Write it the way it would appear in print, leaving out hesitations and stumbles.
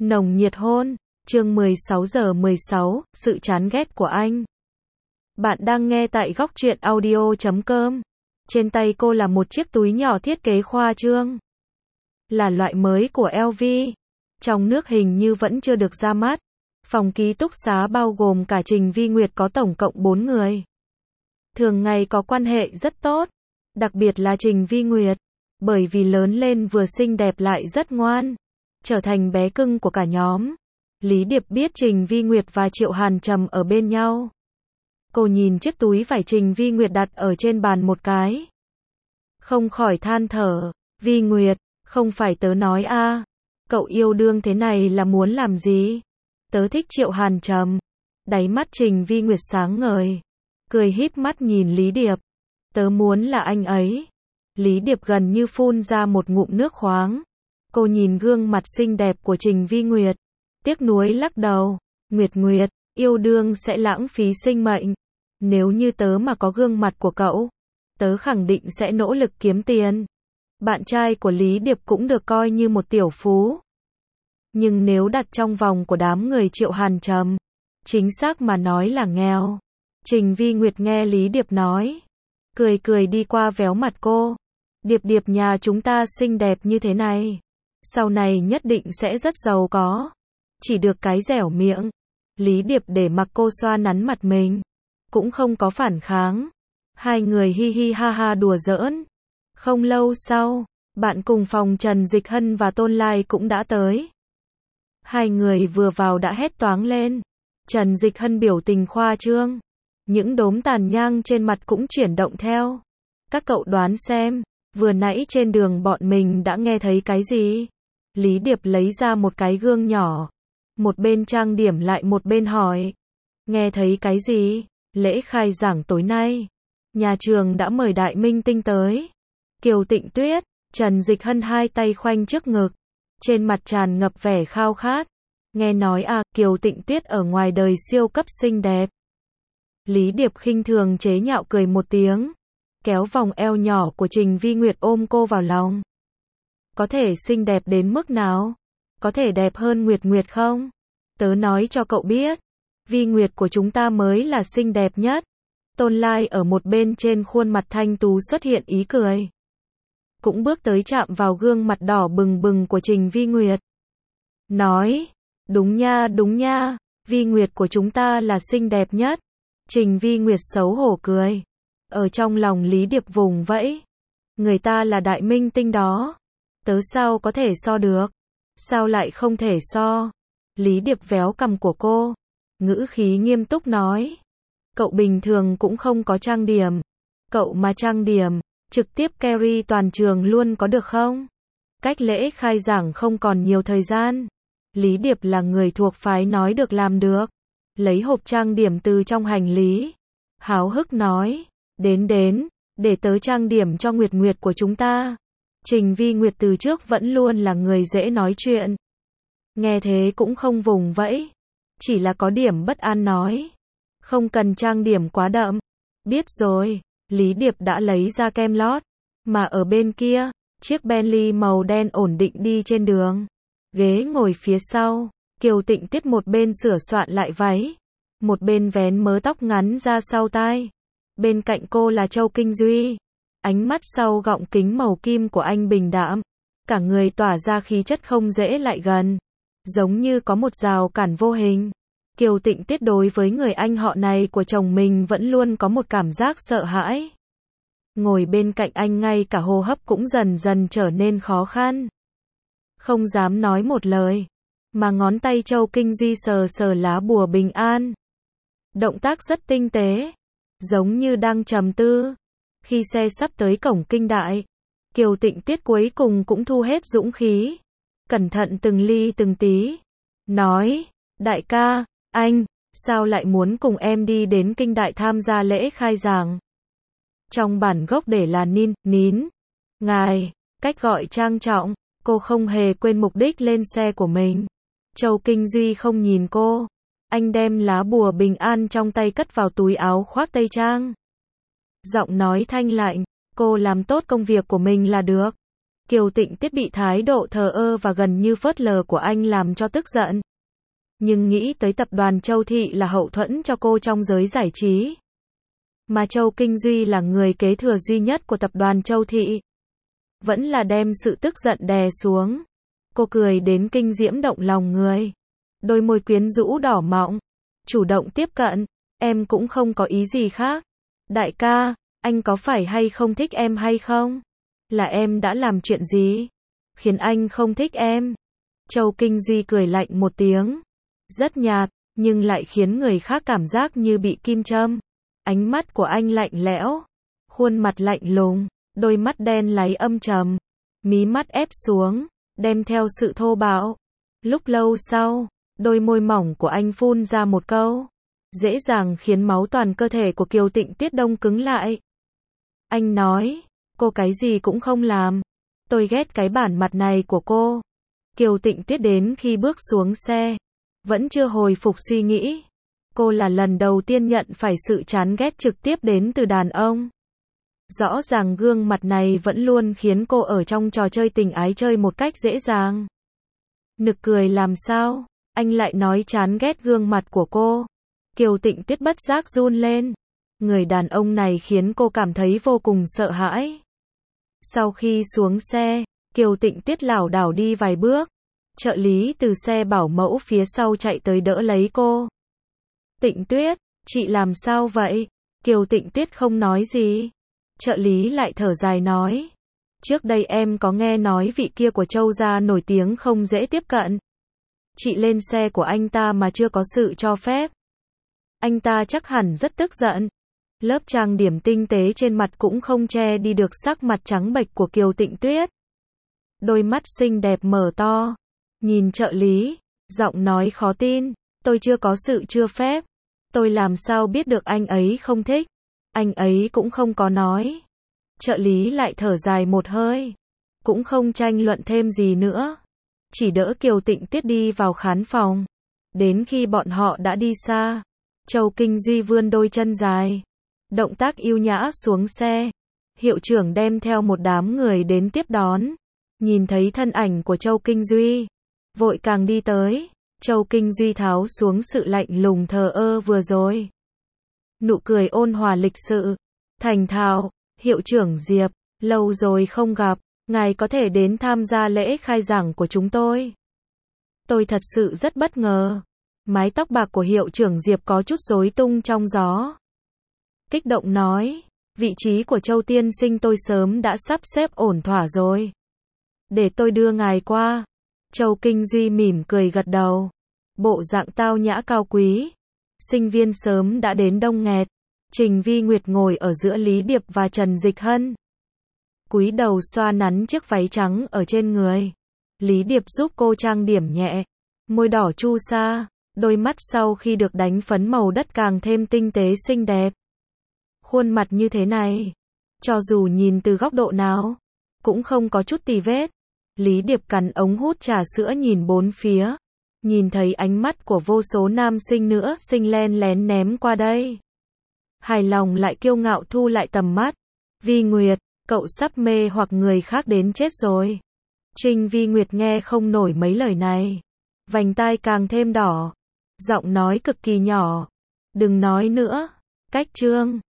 Nồng nhiệt hôn, chương 16:16, sự chán ghét của anh. Bạn đang nghe tại góc truyện audio.com. Trên tay cô là một chiếc túi nhỏ thiết kế khoa trương. Là loại mới của LV. Trong nước hình như vẫn chưa được ra mắt. Phòng ký túc xá bao gồm cả Trình Vi Nguyệt có tổng cộng 4 người. Thường ngày có quan hệ rất tốt. Đặc biệt là Trình Vi Nguyệt. Bởi vì lớn lên vừa xinh đẹp lại rất ngoan. Trở thành bé cưng của cả nhóm. Lý Điệp biết Trình Vi Nguyệt và Triệu Hàn Trầm ở bên nhau. Cô nhìn chiếc túi vải Trình Vi Nguyệt đặt ở trên bàn một cái. Không khỏi than thở, Vi Nguyệt, không phải tớ nói a, cậu yêu đương thế này là muốn làm gì? Tớ thích Triệu Hàn Trầm. Đáy mắt Trình Vi Nguyệt sáng ngời. Cười híp mắt nhìn Lý Điệp. Tớ muốn là anh ấy. Lý Điệp gần như phun ra một ngụm nước khoáng. Cô nhìn gương mặt xinh đẹp của Trình Vi Nguyệt. Tiếc nuối lắc đầu. Nguyệt, yêu đương sẽ lãng phí sinh mệnh. Nếu như tớ mà có gương mặt của cậu, tớ khẳng định sẽ nỗ lực kiếm tiền. Bạn trai của Lý Điệp cũng được coi như một tiểu phú. Nhưng nếu đặt trong vòng của đám người Triệu Hàn Trầm, chính xác mà nói là nghèo. Trình Vi Nguyệt nghe Lý Điệp nói, cười đi qua véo mặt cô. Điệp nhà chúng ta xinh đẹp như thế này, sau này nhất định sẽ rất giàu có. Chỉ được cái dẻo miệng. Lý Điệp để mặc cô xoa nắn mặt mình, cũng không có phản kháng. Hai người hi hi ha ha đùa giỡn. Không lâu sau, bạn cùng phòng Trần Dịch Hân và Tôn Lai cũng đã tới. Hai người vừa vào đã hét toáng lên. Trần Dịch Hân biểu tình khoa trương. Những đốm tàn nhang trên mặt cũng chuyển động theo. Các cậu đoán xem, vừa nãy trên đường bọn mình đã nghe thấy cái gì? Lý Điệp lấy ra một cái gương nhỏ. Một bên trang điểm lại một bên hỏi. Nghe thấy cái gì? Lễ khai giảng tối nay. Nhà trường đã mời đại minh tinh tới. Kiều Tịnh Tuyết, Trần Dịch Hân hai tay khoanh trước ngực. Trên mặt tràn ngập vẻ khao khát. Nghe nói Kiều Tịnh Tuyết ở ngoài đời siêu cấp xinh đẹp. Lý Điệp khinh thường chế nhạo cười một tiếng. Kéo vòng eo nhỏ của Trình Vi Nguyệt ôm cô vào lòng. Có thể xinh đẹp đến mức nào? Có thể đẹp hơn Nguyệt không? Tớ nói cho cậu biết, Vi Nguyệt của chúng ta mới là xinh đẹp nhất. Tôn Lai ở một bên trên khuôn mặt thanh tú xuất hiện ý cười. Cũng bước tới chạm vào gương mặt đỏ bừng bừng của Trình Vi Nguyệt. Nói, đúng nha, Vi Nguyệt của chúng ta là xinh đẹp nhất. Trình Vi Nguyệt xấu hổ cười. Ở trong lòng Lý Điệp vùng vẫy. Người ta là đại minh tinh đó. Tớ sao có thể so được? Sao lại không thể so? Lý Điệp véo cằm của cô. Ngữ khí nghiêm túc nói. Cậu bình thường cũng không có trang điểm. Cậu mà trang điểm, trực tiếp carry toàn trường luôn có được không? Cách lễ khai giảng không còn nhiều thời gian. Lý Điệp là người thuộc phái nói được làm được. Lấy hộp trang điểm từ trong hành lý. Háo hức nói. Đến, để tớ trang điểm cho Nguyệt của chúng ta. Trình Vi Nguyệt từ trước vẫn luôn là người dễ nói chuyện. Nghe thế cũng không vùng vẫy. Chỉ là có điểm bất an nói. Không cần trang điểm quá đậm. Biết rồi, Lý Điệp đã lấy ra kem lót. Mà ở bên kia, chiếc Bentley màu đen ổn định đi trên đường. Ghế ngồi phía sau, Kiều Tịnh Tuyết một bên sửa soạn lại váy. Một bên vén mớ tóc ngắn ra sau tai. Bên cạnh cô là Châu Kinh Duy. Ánh mắt sau gọng kính màu kim của anh bình đạm. Cả người tỏa ra khí chất không dễ lại gần. Giống như có một rào cản vô hình. Kiều Tịnh Tuyết đối với người anh họ này của chồng mình vẫn luôn có một cảm giác sợ hãi. Ngồi bên cạnh anh ngay cả hô hấp cũng dần dần trở nên khó khăn. Không dám nói một lời. Mà ngón tay Châu Kinh Duy sờ sờ lá bùa bình an. Động tác rất tinh tế. Giống như đang trầm tư. Khi xe sắp tới cổng kinh đại, Kiều Tịnh Tuyết cuối cùng cũng thu hết dũng khí. Cẩn thận từng ly từng tí. Nói, đại ca, anh, sao lại muốn cùng em đi đến kinh đại tham gia lễ khai giảng? Trong bản gốc để là nín. Ngài, cách gọi trang trọng, cô không hề quên mục đích lên xe của mình. Châu Kinh Duy không nhìn cô. Anh đem lá bùa bình an trong tay cất vào túi áo khoác tây trang. Giọng nói thanh lạnh, cô làm tốt công việc của mình là được. Kiều Tịnh Tiết bị thái độ thờ ơ và gần như phớt lờ của anh làm cho tức giận. Nhưng nghĩ tới tập đoàn Châu Thị là hậu thuẫn cho cô trong giới giải trí. Mà Châu Kinh Duy là người kế thừa duy nhất của tập đoàn Châu Thị. Vẫn là đem sự tức giận đè xuống. Cô cười đến kinh diễm động lòng người. Đôi môi quyến rũ đỏ mọng. Chủ động tiếp cận. Em cũng không có ý gì khác. Đại ca, anh có phải hay không thích em hay không? Là em đã làm chuyện gì? Khiến anh không thích em? Châu Kinh Duy cười lạnh một tiếng. Rất nhạt, nhưng lại khiến người khác cảm giác như bị kim châm. Ánh mắt của anh lạnh lẽo. Khuôn mặt lạnh lùng. Đôi mắt đen láy âm trầm. Mí mắt ép xuống. Đem theo sự thô bạo. Lúc lâu sau, đôi môi mỏng của anh phun ra một câu. Dễ dàng khiến máu toàn cơ thể của Kiều Tịnh Tiết đông cứng lại. Anh nói, cô cái gì cũng không làm. Tôi ghét cái bản mặt này của cô. Kiều Tịnh Tiết đến khi bước xuống xe. Vẫn chưa hồi phục suy nghĩ. Cô là lần đầu tiên nhận phải sự chán ghét trực tiếp đến từ đàn ông. Rõ ràng gương mặt này vẫn luôn khiến cô ở trong trò chơi tình ái chơi một cách dễ dàng. Nực cười làm sao, anh lại nói chán ghét gương mặt của cô. Kiều Tịnh Tiết bất giác run lên. Người đàn ông này khiến cô cảm thấy vô cùng sợ hãi. Sau khi xuống xe, Kiều Tịnh Tiết lảo đảo đi vài bước. Trợ lý từ xe bảo mẫu phía sau chạy tới đỡ lấy cô. Tịnh Tuyết, chị làm sao vậy? Kiều Tịnh Tiết không nói gì. Trợ lý lại thở dài nói. Trước đây em có nghe nói vị kia của Châu gia nổi tiếng không dễ tiếp cận. Chị lên xe của anh ta mà chưa có sự cho phép. Anh ta chắc hẳn rất tức giận. Lớp trang điểm tinh tế trên mặt cũng không che đi được sắc mặt trắng bệch của Kiều Tịnh Tuyết. Đôi mắt xinh đẹp mở to. Nhìn trợ lý, giọng nói khó tin. Tôi chưa có sự cho phép. Tôi làm sao biết được anh ấy không thích. Anh ấy cũng không có nói. Trợ lý lại thở dài một hơi. Cũng không tranh luận thêm gì nữa. Chỉ đỡ Kiều Tịnh Tiết đi vào khán phòng. Đến khi bọn họ đã đi xa, Châu Kinh Duy vươn đôi chân dài. Động tác yêu nhã xuống xe. Hiệu trưởng đem theo một đám người đến tiếp đón. Nhìn thấy thân ảnh của Châu Kinh Duy, vội càng đi tới. Châu Kinh Duy tháo xuống sự lạnh lùng thờ ơ vừa rồi. Nụ cười ôn hòa lịch sự. Thành thạo, hiệu trưởng Diệp, lâu rồi không gặp, ngài có thể đến tham gia lễ khai giảng của chúng tôi. Tôi thật sự rất bất ngờ. Mái tóc bạc của hiệu trưởng Diệp có chút rối tung trong gió. Kích động nói, vị trí của Châu tiên sinh tôi sớm đã sắp xếp ổn thỏa rồi. Để tôi đưa ngài qua. Châu Kinh Duy mỉm cười gật đầu. Bộ dạng tao nhã cao quý. Sinh viên sớm đã đến đông nghẹt. Trình Vi Nguyệt ngồi ở giữa Lý Điệp và Trần Dịch Hân. Cúi đầu xoa nắn chiếc váy trắng ở trên người. Lý Điệp giúp cô trang điểm nhẹ. Môi đỏ chu sa. Đôi mắt sau khi được đánh phấn màu đất càng thêm tinh tế xinh đẹp. Khuôn mặt như thế này, cho dù nhìn từ góc độ nào, cũng không có chút tì vết. Lý Điệp cắn ống hút trà sữa nhìn bốn phía. Nhìn thấy ánh mắt của vô số nam sinh nữa xinh len lén ném qua đây. Hài lòng lại kiêu ngạo thu lại tầm mắt. Vi Nguyệt, cậu sắp mê hoặc người khác đến chết rồi. Trình Vi Nguyệt nghe không nổi mấy lời này. Vành tai càng thêm đỏ. Giọng nói cực kỳ nhỏ. Đừng nói nữa. Cách chương.